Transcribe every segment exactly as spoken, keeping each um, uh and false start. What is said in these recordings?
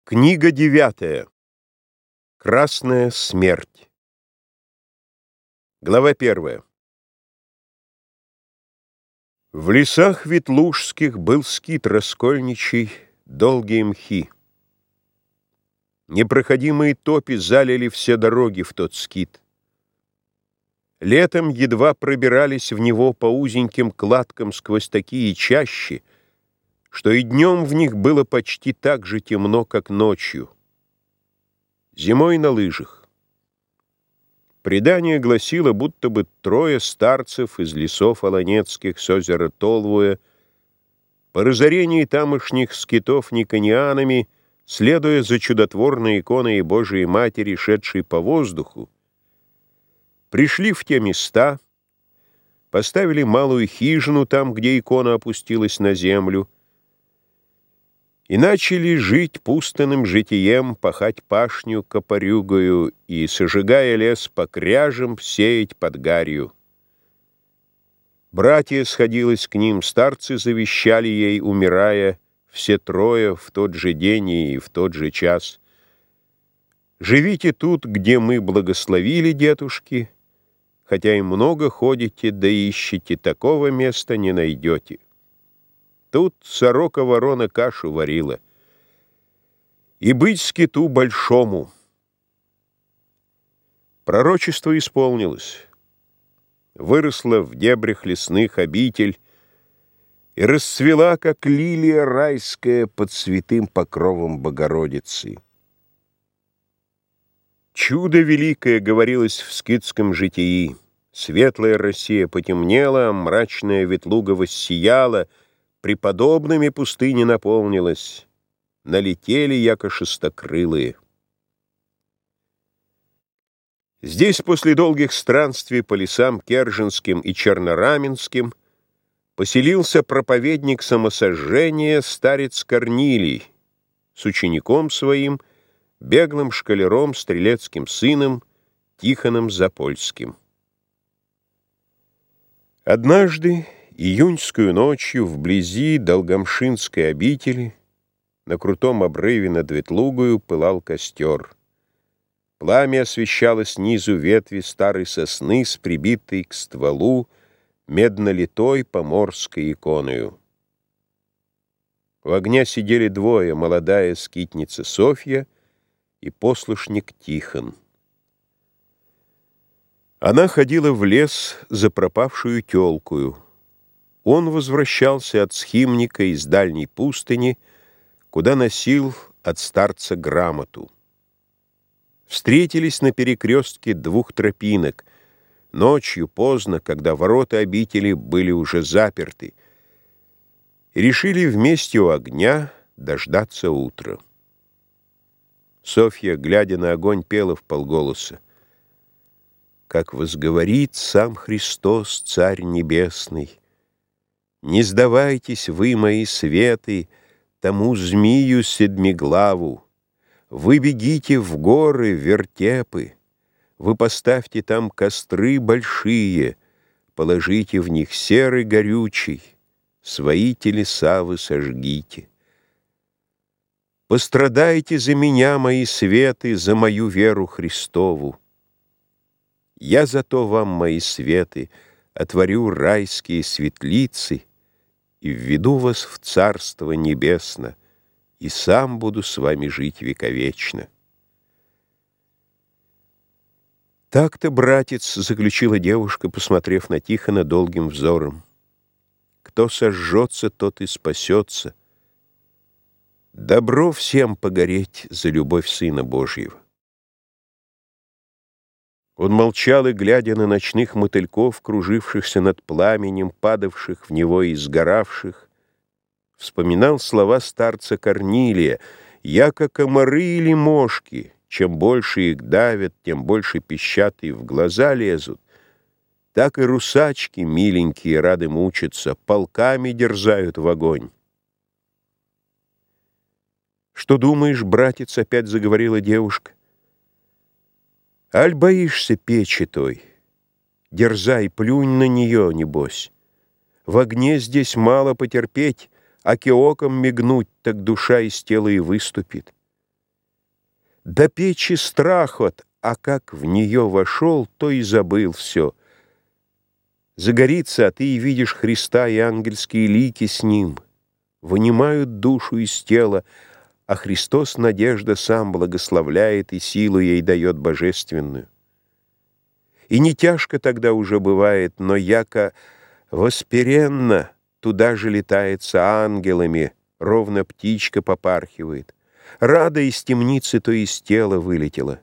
Книга девятая. Красная смерть. Глава первая. В лесах ветлужских был скит раскольничий, долгие мхи. Непроходимые топи залили все дороги в тот скит. Летом едва пробирались в него по узеньким кладкам сквозь такие чащи, что и днем в них было почти так же темно, как ночью. Зимой на лыжах. Предание гласило, будто бы трое старцев из лесов Олонецких с озера Толвуя по разорении тамошних скитов никонианами, следуя за чудотворной иконой Божией Матери, шедшей по воздуху, пришли в те места, поставили малую хижину там, где икона опустилась на землю, и начали жить пустынным житием, пахать пашню копорюгою и, сожигая лес по кряжам, сеять под гарью. Братья сходилось к ним, старцы завещали ей, умирая, все трое в тот же день и в тот же час. Живите тут, где мы благословили, дедушки, хотя и много ходите, да ищете, такого места не найдете. Тут сорока-ворона кашу варила. И быть скиту большому. Пророчество исполнилось. Выросла в дебрях лесных обитель и расцвела, как лилия райская, под святым покровом Богородицы. Чудо великое говорилось в скитском житии. Светлая Россия потемнела, а мрачная Ветлуга воссияла, преподобными пустыни наполнилась, налетели, яко шестокрылые. Здесь после долгих странствий по лесам Керженским и Чернораменским поселился проповедник самосожжения старец Корнилий с учеником своим, беглым школяром, стрелецким сыном Тихоном Запольским. Однажды, июньскую ночью, вблизи Долгомшинской обители, на крутом обрыве над Ветлугою пылал костер. Пламя освещало снизу ветви старой сосны с прибитой к стволу меднолитой поморской иконою. В огне сидели двое: молодая скитница Софья и послушник Тихон. Она ходила в лес за пропавшую тёлкую. Он возвращался от схимника из дальней пустыни, куда носил от старца грамоту. Встретились на перекрестке двух тропинок, ночью поздно, когда ворота обители были уже заперты, и решили вместе у огня дождаться утра. Софья, глядя на огонь, пела вполголоса: «Как возговорит сам Христос, Царь Небесный, не сдавайтесь вы, мои светы, тому змию седмиглаву. Вы бегите в горы, вертепы, вы поставьте там костры большие, положите в них серы горючий, свои телеса вы сожгите. Пострадайте за меня, мои светы, за мою веру Христову. Я зато вам, мои светы, отворю райские светлицы и введу вас в Царство Небесно, и сам буду с вами жить вековечно». Так-то, братец, заключила девушка, посмотрев на Тихона долгим взором. Кто сожжется, тот и спасется. Добро всем погореть за любовь Сына Божьего. Он молчал и, глядя на ночных мотыльков, кружившихся над пламенем, падавших в него и сгоравших, вспоминал слова старца Корнилия: «Яко комары или мошки, чем больше их давят, тем больше пищат и в глаза лезут, так и русачки, миленькие, рады мучиться, полками дерзают в огонь». «Что думаешь, братец?» — опять заговорила девушка. «Аль боишься печи той? Дерзай, плюнь на нее, небось. В огне здесь мало потерпеть, аки оком мигнуть, так душа из тела и выступит. До печи страхот, а как в нее вошел, то и забыл все. Загорится, а ты и видишь Христа и ангельские лики с ним. Вынимают душу из тела, а Христос, надежда, сам благословляет и силу ей дает божественную. И не тяжко тогда уже бывает, но яко воспиренно туда же летается ангелами, ровно птичка попархивает. Рада из темницы, то из тела вылетела.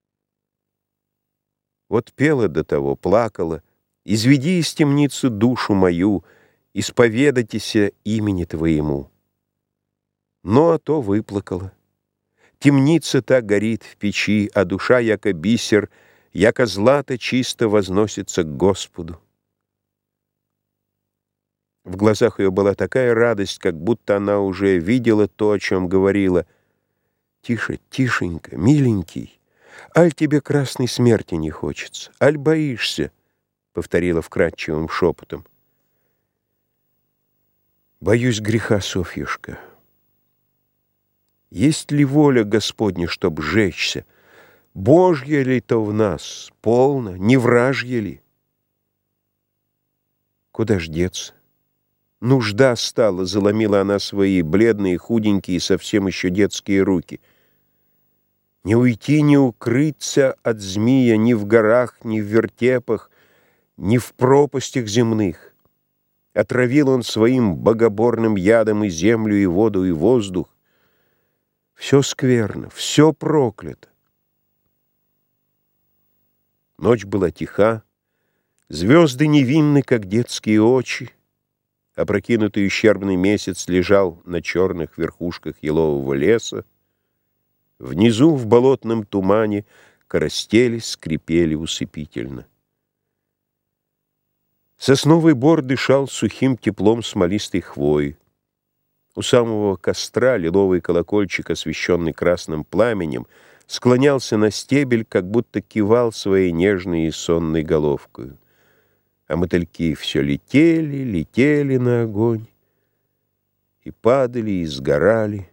Вот пела до того, плакала: «Изведи из темницы душу мою, исповедайтеся имени Твоему». Но а то выплакала. Темница та горит в печи, а душа, яко бисер, яко злато чисто возносится к Господу. В глазах ее была такая радость, как будто она уже видела то, о чем говорила. «Тише, тишенько, миленький, аль тебе красной смерти не хочется, аль боишься?» — повторила вкрадчивым шепотом. «Боюсь греха, Софьюшка. Есть ли воля Господня, чтоб жечься? Божья ли то в нас? Полно? Не вражья ли? Куда ж деться? Нужда стала», — заломила она свои бледные, худенькие, совсем еще детские руки. «Не уйти, не укрыться от змея ни в горах, ни в вертепах, ни в пропастях земных. Отравил он своим богоборным ядом и землю, и воду, и воздух. Все скверно, все проклято». Ночь была тиха, звезды невинны, как детские очи. Опрокинутый ущербный месяц лежал на черных верхушках елового леса. Внизу, в болотном тумане, коростели скрипели усыпительно. Сосновый бор дышал сухим теплом смолистой хвои. У самого костра лиловый колокольчик, освещенный красным пламенем, склонялся на стебель, как будто кивал своей нежной и сонной головкою. А мотыльки все летели, летели на огонь, и падали, и сгорали.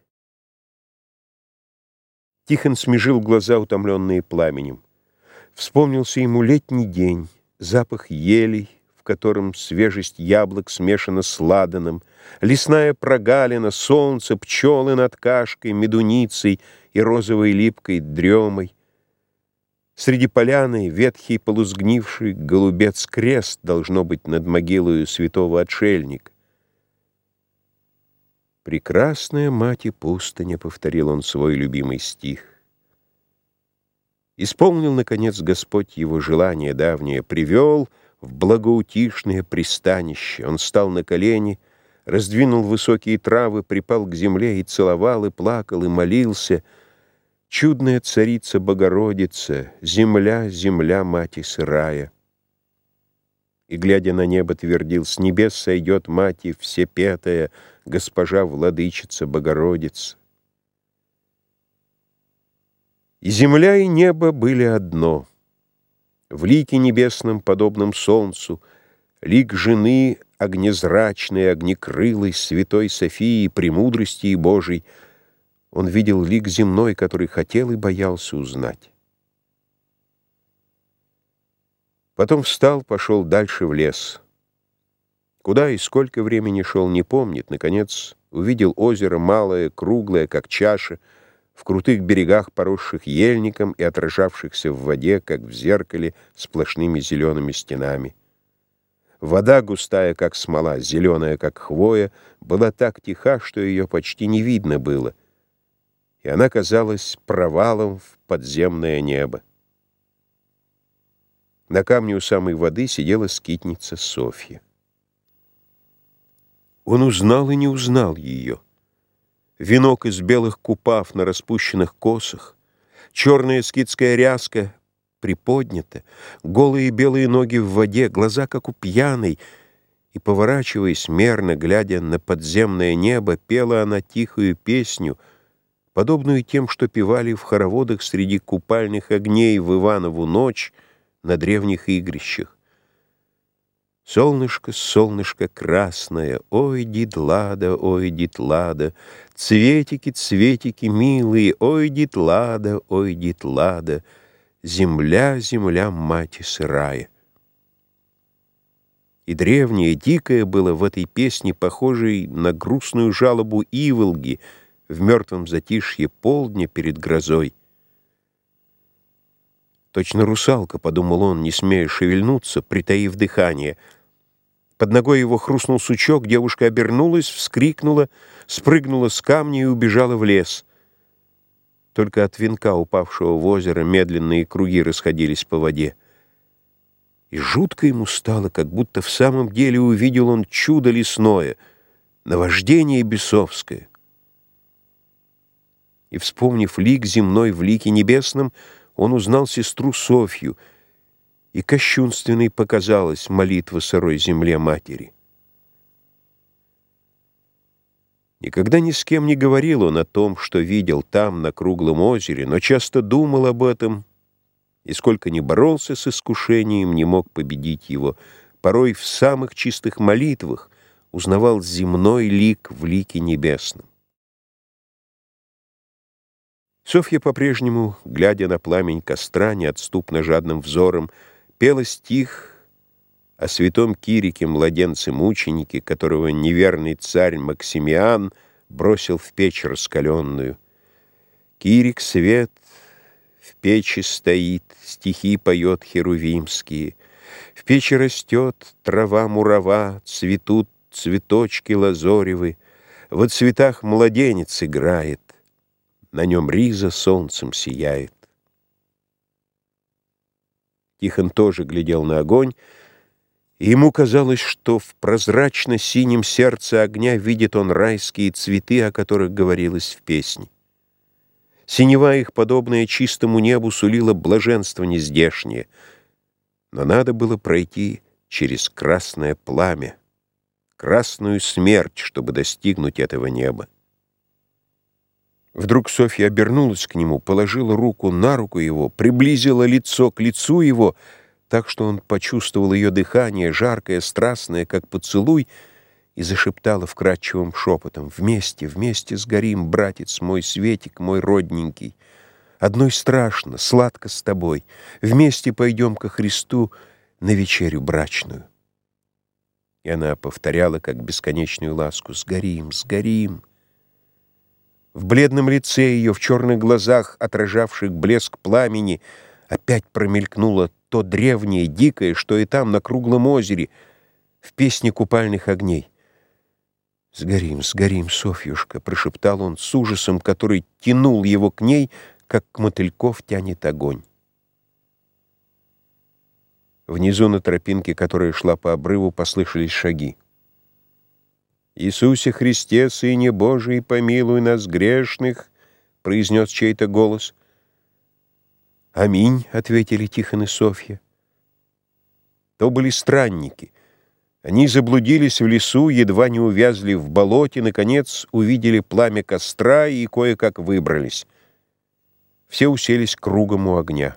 Тихон смежил глаза, утомленные пламенем. Вспомнился ему летний день, запах елей, в котором свежесть яблок смешана с ладаном, лесная прогалина, солнце, пчелы над кашкой, медуницей и розовой липкой дремой. Среди поляны ветхий полусгнивший голубец-крест, должно быть, над могилою святого отшельника. «Прекрасная мать и пустыня», — повторил он свой любимый стих. Исполнил, наконец, Господь его желание давнее, привел в благоутишное пристанище. Он стал на колени, раздвинул высокие травы, припал к земле и целовал, и плакал, и молился: «Чудная царица Богородица, земля, земля, мати сырая». И, глядя на небо, твердил: «С небес сойдет мати всепетая, госпожа владычица Богородица». И земля, и небо были одно. В лике небесном, подобном солнцу, лик жены огнезрачной, огнекрылой, святой Софии, премудрости и Божией, он видел лик земной, который хотел и боялся узнать. Потом встал, пошел дальше в лес. Куда и сколько времени шел, не помнит. Наконец увидел озеро, малое, круглое, как чаша, в крутых берегах, поросших ельником и отражавшихся в воде, как в зеркале, сплошными зелеными стенами. Вода, густая, как смола, зеленая, как хвоя, была так тиха, что ее почти не видно было, и она казалась провалом в подземное небо. На камне у самой воды сидела скитница Софья. Он узнал и не узнал ее. Венок из белых купав на распущенных косах, черная скитская ряска приподнята, голые белые ноги в воде, глаза, как у пьяной, и, поворачиваясь мерно, глядя на подземное небо, пела она тихую песню, подобную тем, что певали в хороводах среди купальных огней в Иванову ночь на древних игрищах. Солнышко, солнышко красное, ой, дитлада, ой, дитлада, цветики, цветики милые, ой, дитлада, ой, дитлада, земля, земля, мать сырая. И древнее, дикое было в этой песне, похожей на грустную жалобу иволги в мертвом затишье полдня перед грозой. Точно русалка, — подумал он, не смея шевельнуться, притаив дыхание. Под ногой его хрустнул сучок, девушка обернулась, вскрикнула, спрыгнула с камня и убежала в лес. Только от венка, упавшего в озеро, медленные круги расходились по воде. И жутко ему стало, как будто в самом деле увидел он чудо лесное, наваждение бесовское. И, вспомнив лик земной в лике небесном, он узнал сестру Софью, и кощунственной показалась молитва сырой земле матери. Никогда ни с кем не говорил он о том, что видел там, на круглом озере, но часто думал об этом, и сколько ни боролся с искушением, не мог победить его. Порой в самых чистых молитвах узнавал земной лик в лике небесном. Софья по-прежнему, глядя на пламень костра неотступно жадным взором, пела стих о святом Кирике, младенце-мученике, которого неверный царь Максимиан бросил в печь раскаленную. Кирик свет в печи стоит, стихи поет херувимские. В печи растет трава-мурава, цветут цветочки лазоревы, во цветах младенец играет, на нем риза солнцем сияет. Тихон тоже глядел на огонь, и ему казалось, что в прозрачно-синем сердце огня видит он райские цветы, о которых говорилось в песне. Синева их, подобная чистому небу, сулила блаженство нездешнее, но надо было пройти через красное пламя, красную смерть, чтобы достигнуть этого неба. Вдруг Софья обернулась к нему, положила руку на руку его, приблизила лицо к лицу его, так что он почувствовал ее дыхание, жаркое, страстное, как поцелуй, и зашептала вкрадчивым шепотом: «Вместе, вместе сгорим, братец мой, Светик мой родненький. Одной страшно, сладко с тобой. Вместе пойдем ко Христу на вечерю брачную». И она повторяла, как бесконечную ласку: «Сгорим, сгорим». В бледном лице ее, в черных глазах, отражавших блеск пламени, опять промелькнуло то древнее, дикое, что и там, на круглом озере, в песне купальных огней. «Сгорим, сгорим, Софьюшка», — прошептал он с ужасом, который тянул его к ней, как к мотыльков тянет огонь. Внизу на тропинке, которая шла по обрыву, послышались шаги. «Иисусе Христе, Сыне Божий, помилуй нас грешных», — произнес чей-то голос. «Аминь», — ответили Тихон и Софья. То были странники. Они заблудились в лесу, едва не увязли в болоте, наконец увидели пламя костра и кое-как выбрались. Все уселись кругом у огня.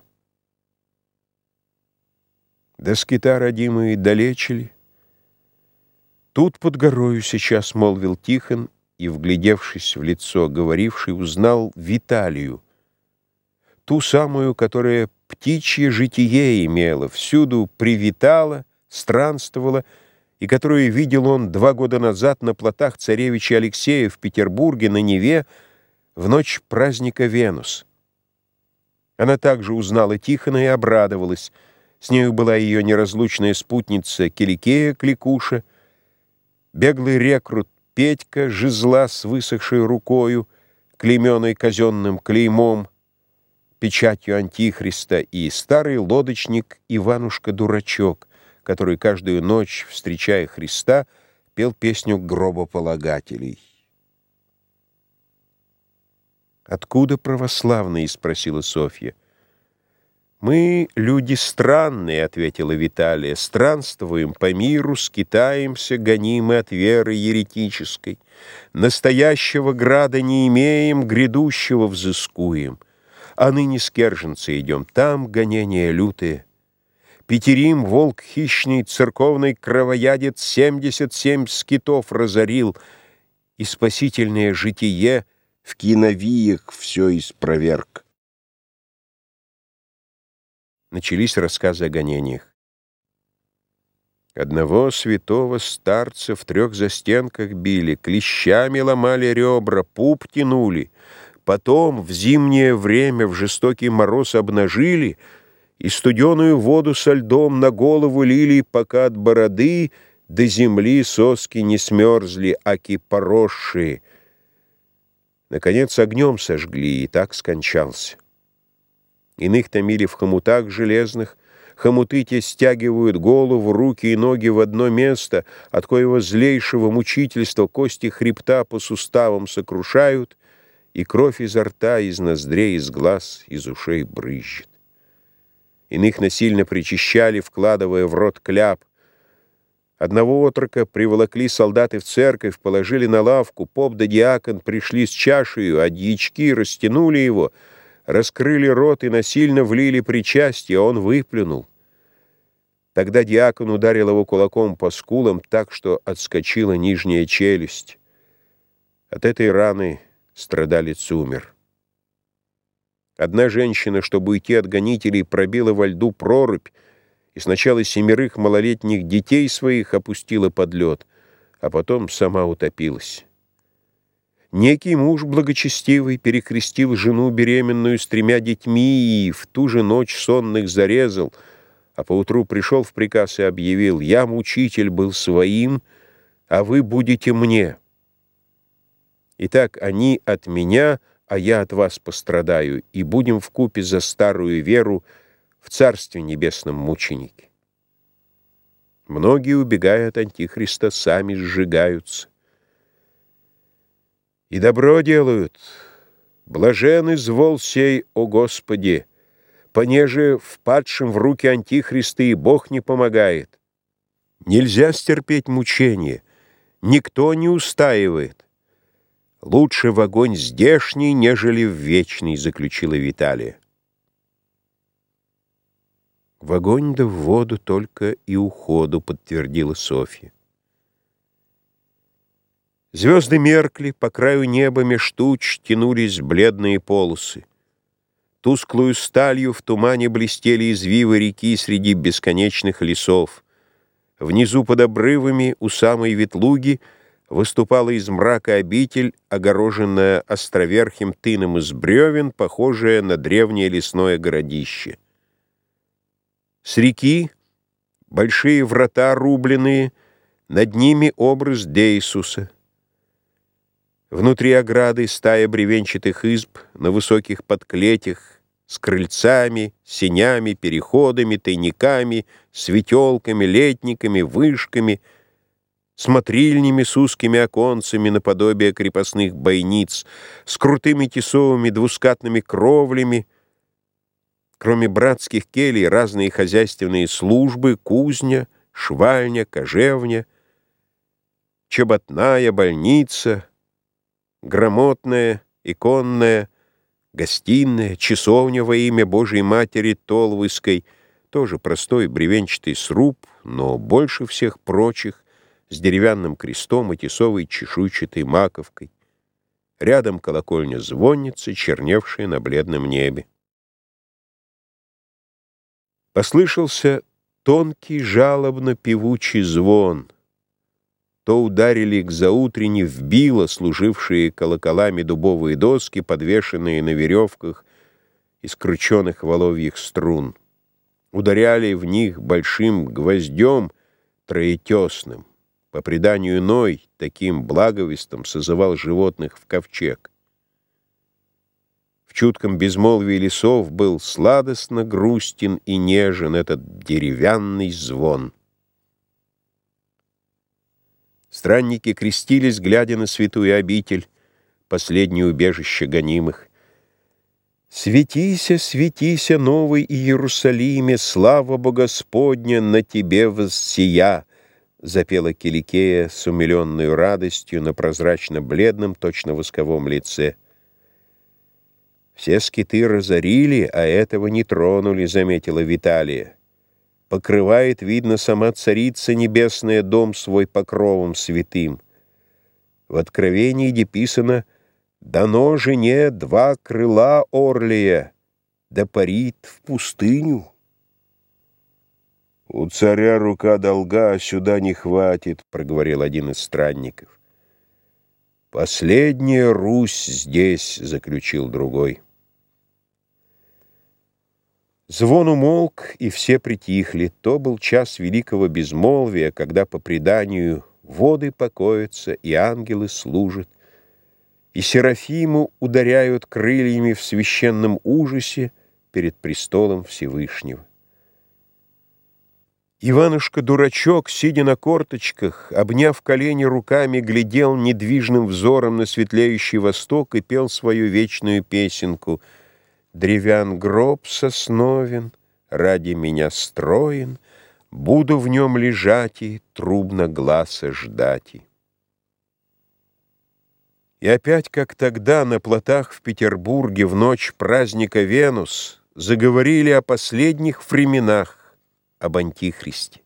«Да скита, родимые, далече ли?» «Тут под горою сейчас», — молвил Тихон, и, вглядевшись в лицо говоривший, узнал Виталию, ту самую, которая птичье житие имела, всюду привитала, странствовала, и которую видел он два года назад на плотах царевича Алексея в Петербурге на Неве в ночь праздника Венус. Она также узнала Тихона и обрадовалась. С нею была ее неразлучная спутница Киликея Кликуша, беглый рекрут Петька, жезла с высохшей рукою, клейменной казенным клеймом, печатью Антихриста, и старый лодочник Иванушка-дурачок, который каждую ночь, встречая Христа, пел песню гробополагателей. «Откуда православные?» — спросила Софья. «Мы люди странные», — ответила Виталия, — «странствуем по миру, скитаемся, гонимы от веры еретической. Настоящего града не имеем, грядущего взыскуем. А ныне с Керженца идем, там гонения лютые. Петерим, волк хищный, церковный кровоядец, семьдесят семь скитов разорил, и спасительное житие в киновиях все испроверг. Начались рассказы о гонениях. Одного святого старца в трех застенках били, клещами ломали ребра, пуп тянули. Потом в зимнее время в жестокий мороз обнажили и студеную воду со льдом на голову лили, пока от бороды до земли соски не смерзли, аки поросшие. Наконец огнем сожгли, и так скончался. Иных томили в хомутах железных, хомуты те стягивают голову, руки и ноги в одно место, от коего злейшего мучительства кости хребта по суставам сокрушают, и кровь изо рта, из ноздрей, из глаз, из ушей брызжет. Иных насильно причащали, вкладывая в рот кляп. Одного отрока приволокли солдаты в церковь, положили на лавку, поп да диакон пришли с чашею, а дьячки растянули его, раскрыли рот и насильно влили причастие, а он выплюнул. Тогда диакон ударил его кулаком по скулам так, что отскочила нижняя челюсть. От этой раны страдалец умер. Одна женщина, чтобы уйти от гонителей, пробила во льду прорубь и сначала семерых малолетних детей своих опустила под лед, а потом сама утопилась. Некий муж благочестивый перекрестил жену беременную с тремя детьми и в ту же ночь сонных зарезал, а поутру пришел в приказ и объявил: «Я, мучитель, был своим, а вы будете мне. Итак, они от меня, а я от вас пострадаю, и будем вкупе за старую веру в Царстве Небесном мученики». Многие, убегая от Антихриста, сами сжигаются. И добро делают. Блажен извол сей, о Господи, понеже впадшим в руки Антихриста и Бог не помогает. Нельзя стерпеть мучения, никто не устаивает. Лучше в огонь здешний, нежели в вечный, заключила Виталия. В огонь да в воду только и уходу, подтвердила Софья. Звезды меркли, по краю неба меж туч тянулись бледные полосы. Тусклую сталью в тумане блестели извивы реки среди бесконечных лесов. Внизу под обрывами у самой Ветлуги выступала из мрака обитель, огороженная островерхим тыном из бревен, похожая на древнее лесное городище. С реки большие врата рубленые, над ними образ Деисуса. Внутри ограды стая бревенчатых изб на высоких подклетях, с крыльцами, сенями, переходами, тайниками, светелками, летниками, вышками, смотрильнями с узкими оконцами наподобие крепостных бойниц, с крутыми тесовыми двускатными кровлями. Кроме братских келий, разные хозяйственные службы, кузня, швальня, кожевня, чеботная, больница, грамотная, иконная, гостиная, часовня во имя Божией Матери Толвыской, тоже простой бревенчатый сруб, но больше всех прочих, с деревянным крестом и тесовой чешуйчатой маковкой. Рядом колокольня-звонница, черневшая на бледном небе. Послышался тонкий, жалобно-певучий звон. То ударили к заутренне в било, служившие колоколами дубовые доски, подвешенные на веревках из крученых воловьих струн. Ударяли в них большим гвоздем троетесным. По преданию Ной таким благовестом созывал животных в ковчег. В чутком безмолвии лесов был сладостно грустен и нежен этот деревянный звон. Странники крестились, глядя на святую обитель, последнее убежище гонимых. «Светися, светися, новый Иерусалиме, слава Богосподня на тебе воссия!» запела Киликея с умиленной радостью на прозрачно-бледном, точно восковом лице. «Все скиты разорили, а этого не тронули», — заметила Виталия. покрывает, видно, сама Царица Небесная дом свой покровом святым. В Откровении, где писано: «Дано жене два крыла орлия, да парит в пустыню». «У царя рука долга, а сюда не хватит», — проговорил один из странников. «Последняя Русь здесь», — заключил другой. Звон умолк, и все притихли. То был час великого безмолвия, когда, по преданию, воды покоятся, и ангелы служат, и серафимы ударяют крыльями в священном ужасе перед престолом Всевышнего. Иванушка-дурачок, сидя на корточках, обняв колени руками, глядел недвижным взором на светлеющий восток и пел свою вечную песенку: «Древян гроб сосновен, ради меня строен, буду в нем лежать и трубно гласа ждать». И опять, как тогда, на плотах в Петербурге в ночь праздника Венус заговорили о последних временах, об Антихристе.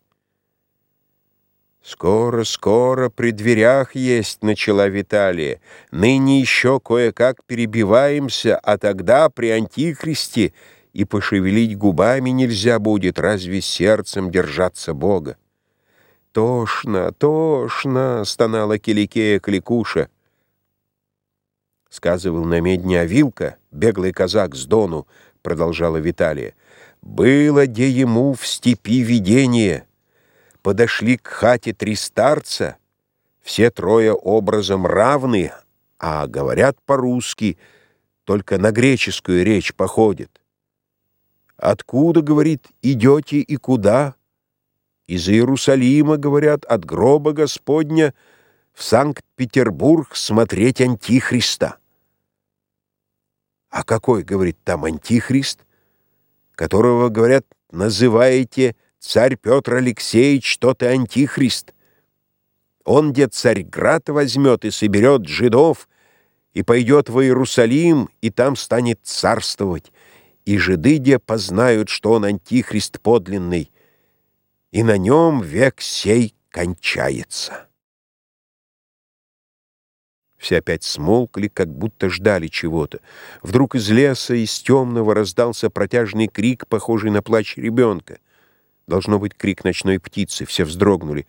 «Скоро, скоро, при дверях есть», — начала Виталия. «Ныне еще кое-как перебиваемся, а тогда при Антихристе и пошевелить губами нельзя будет, разве сердцем держаться Бога». «Тошно, тошно», — стонала Киликея Кликуша. «Сказывал на медне Авилка, беглый казак с Дону», — продолжала Виталия. «Было де ему в степи видение. Подошли к хате три старца, все трое образом равны, а говорят по-русски, только на греческую речь походят. Откуда, говорит, идете и куда? Из Иерусалима, говорят, от гроба Господня в Санкт-Петербург смотреть Антихриста». «А какой, говорит, там Антихрист, которого, говорят, называете царь Петр Алексеевич, что ты Антихрист? Он, где Царьград возьмет и соберет жидов, и пойдет в Иерусалим, и там станет царствовать, и жиды, где познают, что он Антихрист подлинный, и на нем век сей кончается». Все опять смолкли, как будто ждали чего-то. Вдруг из леса, из темного раздался протяжный крик, похожий на плач ребенка. Должно быть, крик ночной птицы. Все вздрогнули.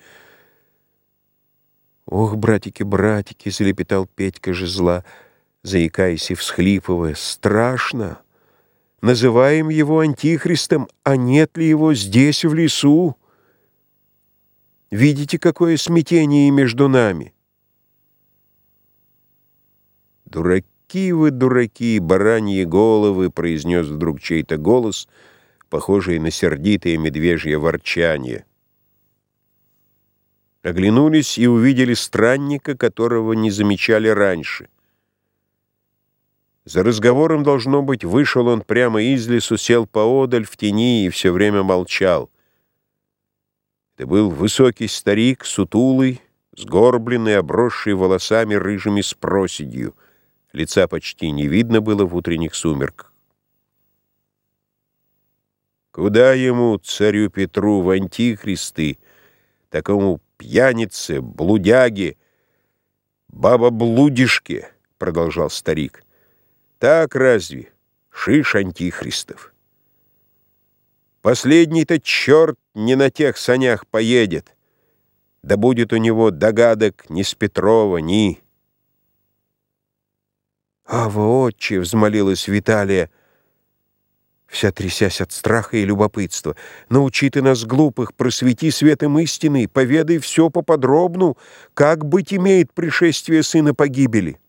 «Ох, братики, братики!» — залепетал Петька Жезла, заикаясь и всхлипывая. «Страшно! Называем его Антихристом, а нет ли его здесь, в лесу? Видите, какое смятение между нами?» «Дураки вы, дураки, бараньи головы!» — произнес вдруг чей-то голос, похожий на сердитое медвежье ворчание. Оглянулись и увидели странника, которого не замечали раньше. За разговором, должно быть, вышел он прямо из лесу, сел поодаль в тени и все время молчал. Это был высокий старик, сутулый, сгорбленный, обросший волосами рыжими с проседью. Лица почти не видно было в утренних сумерках. «Куда ему, царю Петру, в антихристы, такому пьянице, блудяге, баба-блудишке?» — продолжал старик. «Так разве? Шиш антихристов. Последний-то черт не на тех санях поедет, да будет у него догадок ни с Петрова, ни...» «Ава, отче!» — взмолилась Виталия, вся трясясь от страха и любопытства. «Научи ты нас, глупых, просвети светом истины, поведай все поподробну, как быть имеет пришествие сына погибели».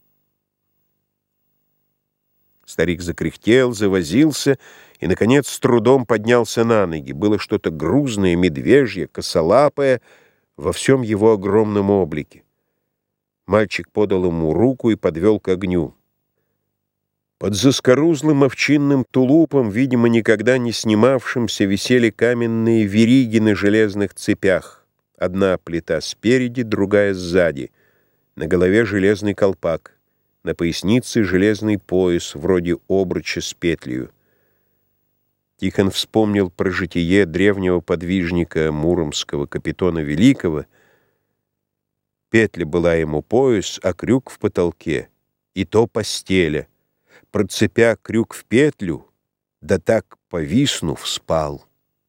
Старик закряхтел, завозился и, наконец, с трудом поднялся на ноги. Было что-то грузное, медвежье, косолапое во всем его огромном облике. Мальчик подал ему руку и подвел к огню. Под заскорузлым овчинным тулупом, видимо, никогда не снимавшимся, висели каменные вериги на железных цепях. Одна плита спереди, другая сзади. На голове железный колпак. На пояснице железный пояс, вроде обруча с петлею. Тихон вспомнил про житие древнего подвижника муромского Капитона Великого. Петля была ему пояс, а крюк в потолке, и то постеля. Процепя крюк в петлю, да так, повиснув, спал.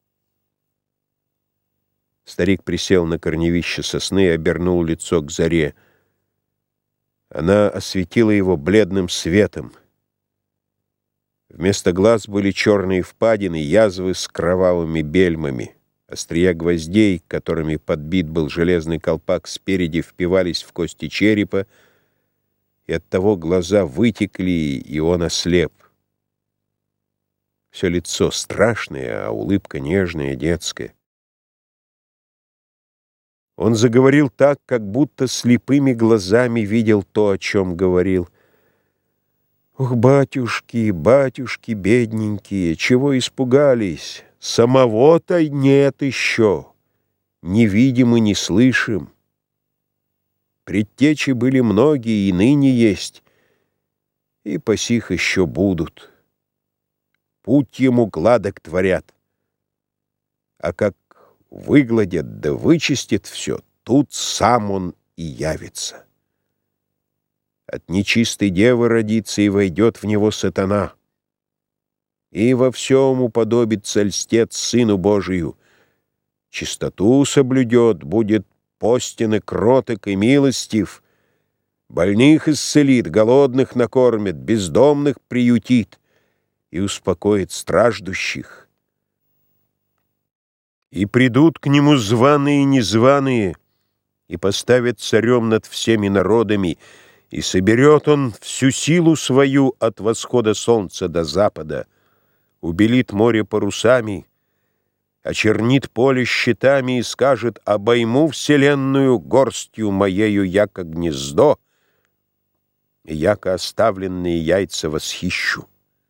Старик присел на корневище сосны и обернул лицо к заре. Она осветила его бледным светом. Вместо глаз были черные впадины, язвы с кровавыми бельмами. Острия гвоздей, которыми подбит был железный колпак, спереди впивались в кости черепа, и оттого глаза вытекли, и он ослеп. Все лицо страшное, а улыбка нежная, детская. Он заговорил так, как будто слепыми глазами видел то, о чем говорил. «Ох, батюшки, батюшки, бедненькие, чего испугались? Самого-то нет еще. Не видим и не слышим. Предтечи были многие, и ныне есть, и по сих еще будут. Путь ему гладок творят, а как выгладят да вычистит все, тут сам он и явится. От нечистой девы родится, и войдет в него сатана, и во всем уподобится льстец Сыну Божию. Чистоту соблюдет, будет постен и кроток и милостив, больных исцелит, голодных накормит, бездомных приютит и успокоит страждущих. И придут к нему званые и незваные, и поставят царем над всеми народами, и соберет он всю силу свою от восхода солнца до запада, убелит море парусами, очернит поле щитами и скажет: «Обойму вселенную горстью моею, яко гнездо, и яко оставленные яйца восхищу».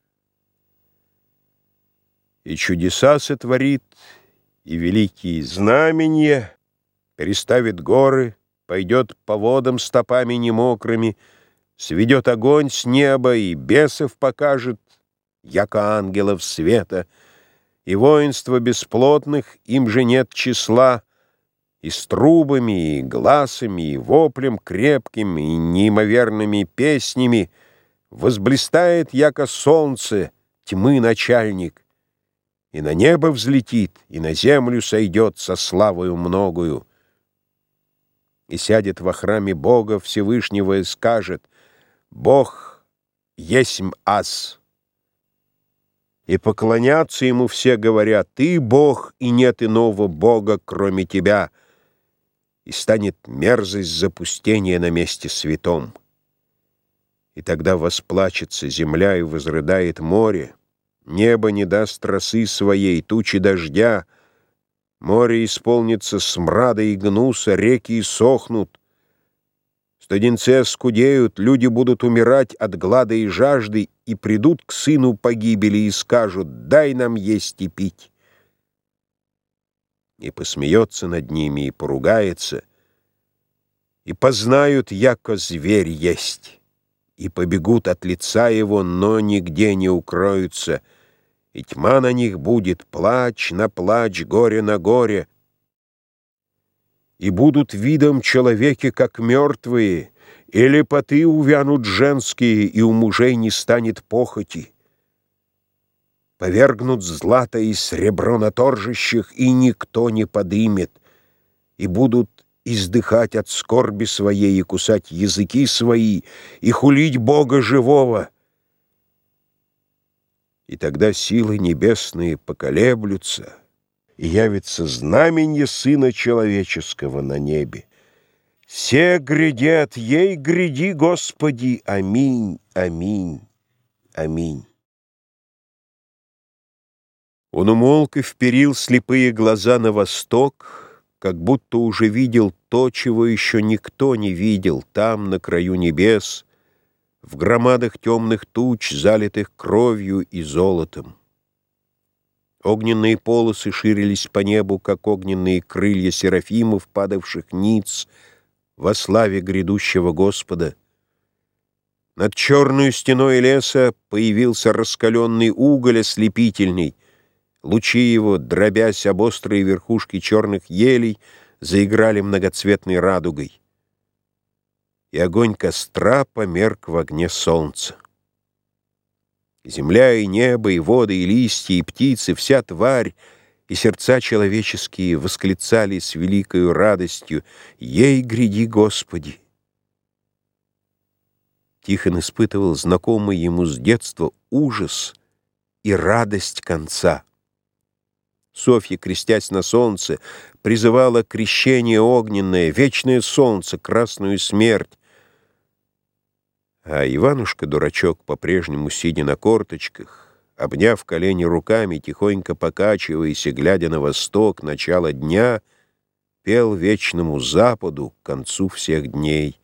И чудеса сотворит, и великие знамения, переставит горы, пойдет по водам стопами немокрыми, сведет огонь с неба и бесов покажет, яко ангелов света, и воинства бесплотных, им же нет числа, и с трубами, и гласами, и воплем крепким, и неимоверными песнями возблистает, яко солнце, тьмы начальник, и на небо взлетит, и на землю сойдет со славою многою, и сядет во храме Бога Всевышнего и скажет: «Бог есмь аз». И поклонятся ему все, говоря: «Ты Бог, и нет иного Бога, кроме тебя». И станет мерзость запустения на месте святом. И тогда восплачется земля и возрыдает море, небо не даст росы своей, тучи дождя, море исполнится смрада и гнуса, реки иссохнут, студенцы оскудеют, люди будут умирать от глада и жажды, и придут к сыну погибели и скажут: «Дай нам есть и пить». И посмеется над ними, и поругается, и познают, яко зверь есть, и побегут от лица его, но нигде не укроются, и тьма на них будет, плач на плач, горе на горе, и будут видом человеки, как мертвые, и лепоты увянут женские, и у мужей не станет похоти. Повергнут злато и сребро на торжищах, и никто не подымет, и будут издыхать от скорби своей, и кусать языки свои, и хулить Бога живого. И тогда силы небесные поколеблются, и явится знаменье Сына Человеческого на небе. Все грядят, ей гряди, Господи, аминь, аминь, аминь. Он умолк и вперил слепые глаза на восток, как будто уже видел то, чего еще никто не видел, там, на краю небес, в громадах темных туч, залитых кровью и золотом. Огненные полосы ширились по небу, как огненные крылья серафимов, падавших ниц во славе грядущего Господа. Над черной стеной леса появился раскаленный уголь ослепительный, Лучи его, дробясь об острые верхушки черных елей, заиграли многоцветной радугой, и огонь костра померк в огне солнца. Земля и небо, и воды, и листья, и птицы, вся тварь, и сердца человеческие восклицали с великою радостью: «Ей гряди, Господи!» Тихон испытывал знакомый ему с детства ужас и радость конца. Софья, крестясь на солнце, призывала крещение огненное, вечное солнце, красную смерть. А Иванушка-дурачок, по-прежнему сидя на корточках, обняв колени руками, тихонько покачиваясь и глядя на восток, начало дня, пел вечному западу к концу всех дней: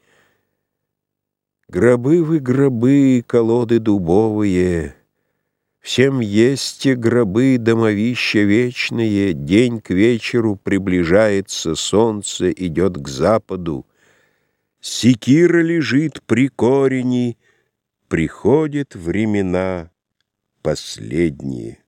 «Гробы вы, гробы, колоды дубовые, всем есте гробы, домовища вечные, день к вечеру приближается, солнце идет к западу, секира лежит при корени, приходят времена последние».